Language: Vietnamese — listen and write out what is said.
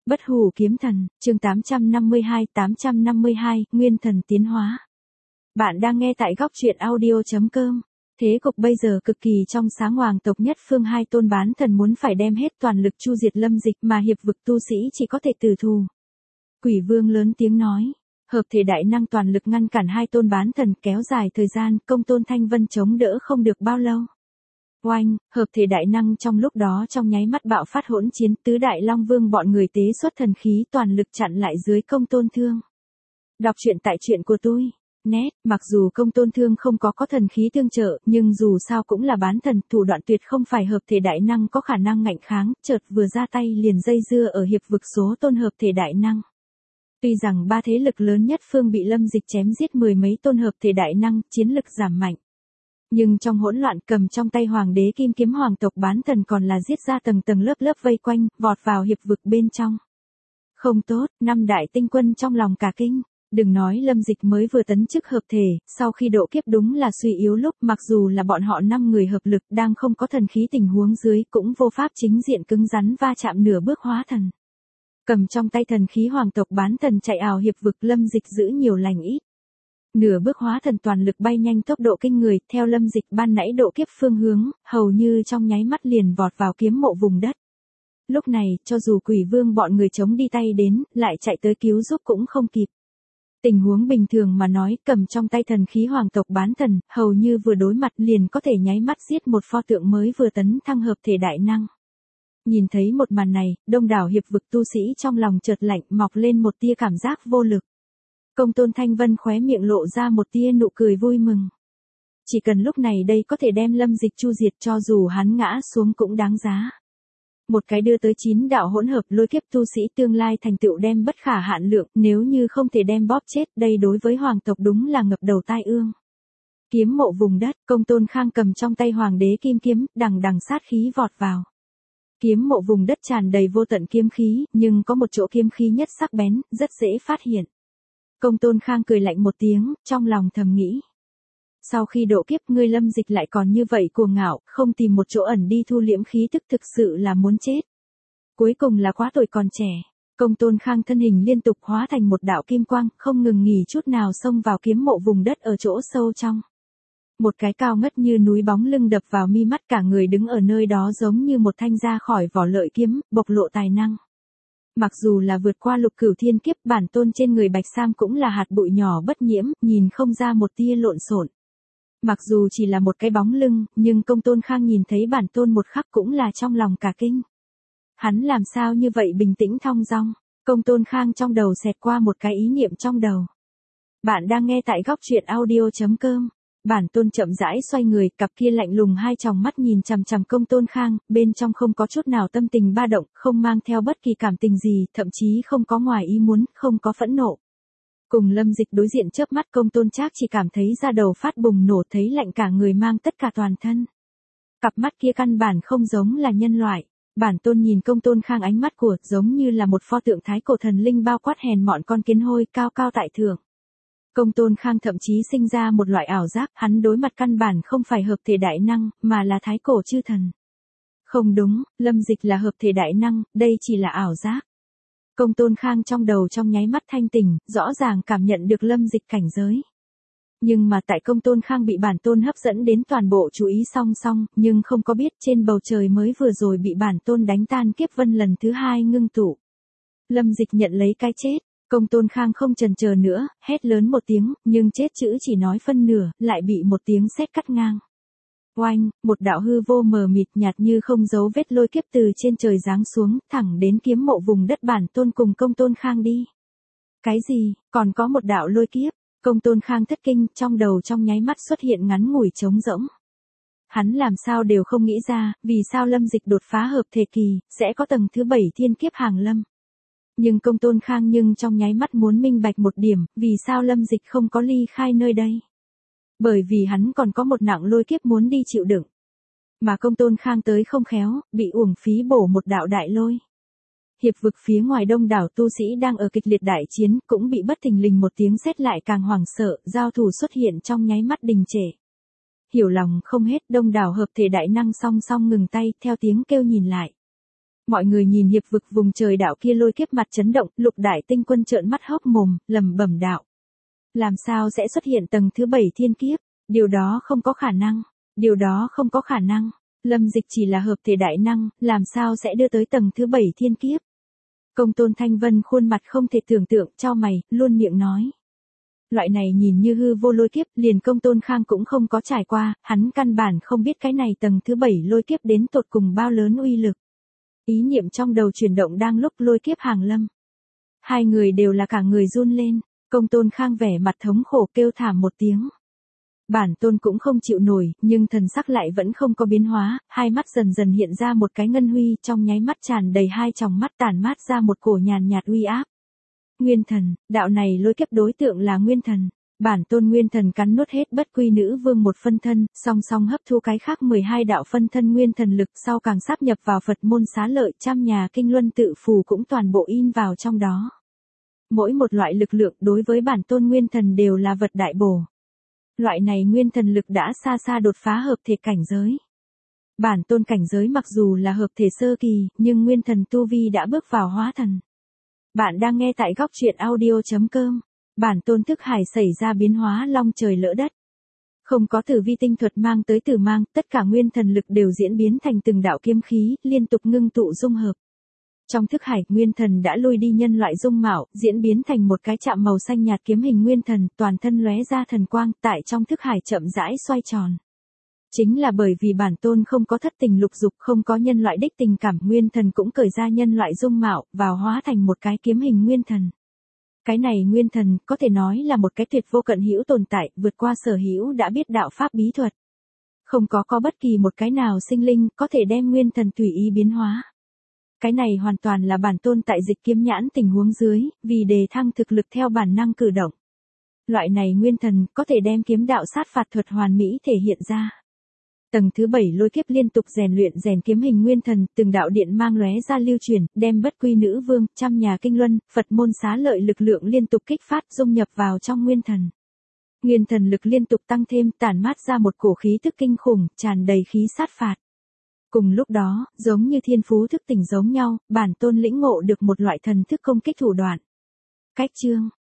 Bất hủ kiếm thần, chương 852, Nguyên thần tiến hóa. Bạn đang nghe tại góc truyện audio.com. Thế cục bây giờ cực kỳ trong sáng, hoàng tộc nhất phương hai tôn bán thần muốn phải đem hết toàn lực chu diệt Lâm Dịch, mà hiệp vực tu sĩ chỉ có thể tử thù. Quỷ vương lớn tiếng nói, hợp thể đại năng toàn lực ngăn cản hai tôn bán thần, kéo dài thời gian, công tôn Thanh Vân chống đỡ không được bao lâu. Oanh, hợp thể đại năng trong lúc đó trong nháy mắt bạo phát hỗn chiến, tứ đại long vương bọn người tế xuất thần khí toàn lực chặn lại dưới công tôn thương. Đọc truyện tại truyện của tôi. Nét, mặc dù công tôn thương không có thần khí tương trợ, nhưng dù sao cũng là bán thần, thủ đoạn tuyệt không phải hợp thể đại năng có khả năng ngạnh kháng, chợt vừa ra tay liền dây dưa ở hiệp vực số tôn hợp thể đại năng. Tuy rằng ba thế lực lớn nhất phương bị Lâm Dịch chém giết mười mấy tôn hợp thể đại năng, chiến lực giảm mạnh. Nhưng trong hỗn loạn, cầm trong tay hoàng đế kim kiếm hoàng tộc bán thần còn là giết ra tầng tầng lớp lớp vây quanh, vọt vào hiệp vực bên trong. Không tốt, năm đại tinh quân trong lòng cả kinh. Đừng nói Lâm Dịch mới vừa tấn chức hợp thể, sau khi độ kiếp đúng là suy yếu lúc, mặc dù là bọn họ 5 người hợp lực đang không có thần khí tình huống dưới cũng vô pháp chính diện cứng rắn va chạm nửa bước hóa thần. Cầm trong tay thần khí hoàng tộc bán thần chạy ảo hiệp vực, Lâm Dịch giữ nhiều lành ít. Nửa bước hóa thần toàn lực bay nhanh tốc độ kinh người, theo Lâm Dịch ban nãy độ kiếp phương hướng, hầu như trong nháy mắt liền vọt vào kiếm mộ vùng đất. Lúc này, cho dù quỷ vương bọn người chống đi tay đến, lại chạy tới cứu giúp cũng không kịp. Tình huống bình thường mà nói, cầm trong tay thần khí hoàng tộc bán thần, hầu như vừa đối mặt liền có thể nháy mắt giết một pho tượng mới vừa tấn thăng hợp thể đại năng. Nhìn thấy một màn này, đông đảo hiệp vực tu sĩ trong lòng chợt lạnh, mọc lên một tia cảm giác vô lực. Công tôn Thanh Vân khóe miệng lộ ra một tia nụ cười vui mừng. Chỉ cần lúc này đây có thể đem Lâm Dịch chu diệt, cho dù hắn ngã xuống cũng đáng giá. Một cái đưa tới 9 đạo hỗn hợp lôi kiếp tu sĩ tương lai thành tựu đem bất khả hạn lượng, nếu như không thể đem bóp chết, đây đối với hoàng tộc đúng là ngập đầu tai ương. Kiếm mộ vùng đất, công tôn Khang cầm trong tay hoàng đế kim kiếm, đằng đằng sát khí vọt vào. Kiếm mộ vùng đất tràn đầy vô tận kiếm khí, nhưng có một chỗ kiếm khí nhất sắc bén, rất dễ phát hiện. Công tôn Khang cười lạnh một tiếng, trong lòng thầm nghĩ. Sau khi độ kiếp, ngươi Lâm Dịch lại còn như vậy cuồng ngạo, không tìm một chỗ ẩn đi thu liễm khí tức, thực sự là muốn chết. Cuối cùng là quá tuổi còn trẻ. Công tôn Khang thân hình liên tục hóa thành một đạo kim quang, không ngừng nghỉ chút nào xông vào kiếm mộ vùng đất ở chỗ sâu trong. Một cái cao ngất như núi bóng lưng đập vào mi mắt, cả người đứng ở nơi đó giống như một thanh ra khỏi vỏ lợi kiếm, bộc lộ tài năng. Mặc dù là vượt qua lục cửu thiên kiếp, bản tôn trên người bạch sam cũng là hạt bụi nhỏ bất nhiễm, nhìn không ra một tia lộn xộn. Mặc dù chỉ là một cái bóng lưng, nhưng công tôn Khang nhìn thấy bản tôn một khắc cũng là trong lòng cả kinh. Hắn làm sao như vậy bình tĩnh thong dong, công tôn Khang trong đầu xẹt qua một cái ý niệm trong đầu. Bạn đang nghe tại góc truyện audio.com. Bản tôn chậm rãi xoay người, cặp kia lạnh lùng hai tròng mắt nhìn chằm chằm công tôn Khang, bên trong không có chút nào tâm tình ba động, không mang theo bất kỳ cảm tình gì, thậm chí không có ngoài ý muốn, không có phẫn nộ. Cùng Lâm Dịch đối diện chớp mắt, công tôn Trác chỉ cảm thấy da đầu phát bùng nổ, thấy lạnh cả người mang tất cả toàn thân. Cặp mắt kia căn bản không giống là nhân loại. Bản tôn nhìn công tôn Khang ánh mắt của, giống như là một pho tượng thái cổ thần linh bao quát hèn mọn con kiến hôi, cao cao tại thượng. Công tôn Khang thậm chí sinh ra một loại ảo giác, hắn đối mặt căn bản không phải hợp thể đại năng, mà là thái cổ chư thần. Không đúng, Lâm Dịch là hợp thể đại năng, đây chỉ là ảo giác. Công tôn Khang trong đầu trong nháy mắt thanh tỉnh, rõ ràng cảm nhận được Lâm Dịch cảnh giới. Nhưng mà tại công tôn Khang bị bản tôn hấp dẫn đến, toàn bộ chú ý song song, nhưng không có biết trên bầu trời mới vừa rồi bị bản tôn đánh tan kiếp vân lần thứ 2 ngưng tụ. Lâm Dịch nhận lấy cái chết. Công tôn Khang không chần chờ nữa, hét lớn một tiếng, nhưng chết chữ chỉ nói phân nửa, lại bị một tiếng sét cắt ngang. Oanh, một đạo hư vô mờ mịt nhạt như không dấu vết lôi kiếp từ trên trời giáng xuống, thẳng đến kiếm mộ vùng đất bản tôn cùng công tôn Khang đi. Cái gì, còn có một đạo lôi kiếp? Công tôn Khang thất kinh, trong đầu trong nháy mắt xuất hiện ngắn ngủi trống rỗng. Hắn làm sao đều không nghĩ ra, vì sao Lâm Dịch đột phá hợp thể kỳ, sẽ có tầng thứ 7 thiên kiếp hàng lâm. Nhưng công tôn Khang trong nháy mắt muốn minh bạch một điểm, vì sao Lâm Dịch không có ly khai nơi đây. Bởi vì hắn còn có một nặng lôi kiếp muốn đi chịu đựng. Mà công tôn Khang tới không khéo, bị uổng phí bổ một đạo đại lôi. Hiệp vực phía ngoài đông đảo tu sĩ đang ở kịch liệt đại chiến, cũng bị bất thình lình một tiếng sét lại càng hoảng sợ, giao thủ xuất hiện trong nháy mắt đình trệ. Hiểu lòng không hết, đông đảo hợp thể đại năng song song ngừng tay, theo tiếng kêu nhìn lại. Mọi người nhìn hiệp vực vùng trời đạo kia lôi kiếp mặt chấn động, Lục Đại Tinh Quân trợn mắt hốc mồm, lẩm bẩm đạo. Làm sao sẽ xuất hiện tầng thứ 7 thiên kiếp? Điều đó không có khả năng. Điều đó không có khả năng. Lâm Dịch chỉ là hợp thể đại năng, làm sao sẽ đưa tới tầng thứ 7 thiên kiếp? Công Tôn Thanh Vân khuôn mặt không thể tưởng tượng, chau mày, luôn miệng nói. Loại này nhìn như hư vô lôi kiếp, liền Công Tôn Khang cũng không có trải qua, hắn căn bản không biết cái này tầng thứ 7 lôi kiếp đến tột cùng bao lớn uy lực. Ý niệm trong đầu chuyển động đang lúc lôi kiếp hàng lâm. Hai người đều là cả người run lên, Công Tôn Khang vẻ mặt thống khổ kêu thảm một tiếng. Bản tôn cũng không chịu nổi, nhưng thần sắc lại vẫn không có biến hóa, hai mắt dần dần hiện ra một cái ngân huy, trong nháy mắt tràn đầy hai tròng mắt tản mát ra một cổ nhàn nhạt uy áp. Nguyên thần, đạo này lôi kiếp đối tượng là nguyên thần. Bản tôn nguyên thần cắn nuốt hết bất quy nữ vương một phân thân, song song hấp thu cái khác 12 đạo phân thân nguyên thần lực, sau càng sáp nhập vào Phật môn xá lợi, trăm nhà kinh luân tự phù cũng toàn bộ in vào trong đó. Mỗi một loại lực lượng đối với bản tôn nguyên thần đều là vật đại bổ. Loại này nguyên thần lực đã xa xa đột phá hợp thể cảnh giới. Bản tôn cảnh giới mặc dù là hợp thể sơ kỳ, nhưng nguyên thần tu vi đã bước vào hóa thần. Bạn đang nghe tại góc truyện audio.com. Bản tôn thức hải xảy ra biến hóa long trời lỡ đất. Không có tử vi tinh thuật mang tới tử mang, tất cả nguyên thần lực đều diễn biến thành từng đạo kiếm khí, liên tục ngưng tụ dung hợp. Trong thức hải, nguyên thần đã lui đi nhân loại dung mạo, diễn biến thành một cái chạm màu xanh nhạt kiếm hình nguyên thần, toàn thân lóe ra thần quang, tại trong thức hải chậm rãi xoay tròn. Chính là bởi vì bản tôn không có thất tình lục dục, không có nhân loại đích tình cảm, nguyên thần cũng cởi ra nhân loại dung mạo, vào hóa thành một cái kiếm hình nguyên thần. Cái này nguyên thần, có thể nói là một cái tuyệt vô cận hữu tồn tại, vượt qua sở hữu đã biết đạo pháp bí thuật. Không có bất kỳ một cái nào sinh linh, có thể đem nguyên thần tùy ý biến hóa. Cái này hoàn toàn là bản tôn tại dịch kiếm nhãn tình huống dưới, vì đề thăng thực lực theo bản năng cử động. Loại này nguyên thần, có thể đem kiếm đạo sát phạt thuật hoàn mỹ thể hiện ra. Tầng thứ 7 lôi kiếp liên tục rèn kiếm hình nguyên thần, từng đạo điện mang lóe ra lưu truyền, đem bất quy nữ vương, trăm nhà kinh luân, Phật môn xá lợi lực lượng liên tục kích phát dung nhập vào trong nguyên thần. Nguyên thần lực liên tục tăng thêm, tản mát ra một cổ khí tức kinh khủng, tràn đầy khí sát phạt. Cùng lúc đó, giống như thiên phú thức tỉnh giống nhau, bản tôn lĩnh ngộ được một loại thần thức công kích thủ đoạn. Cách chương,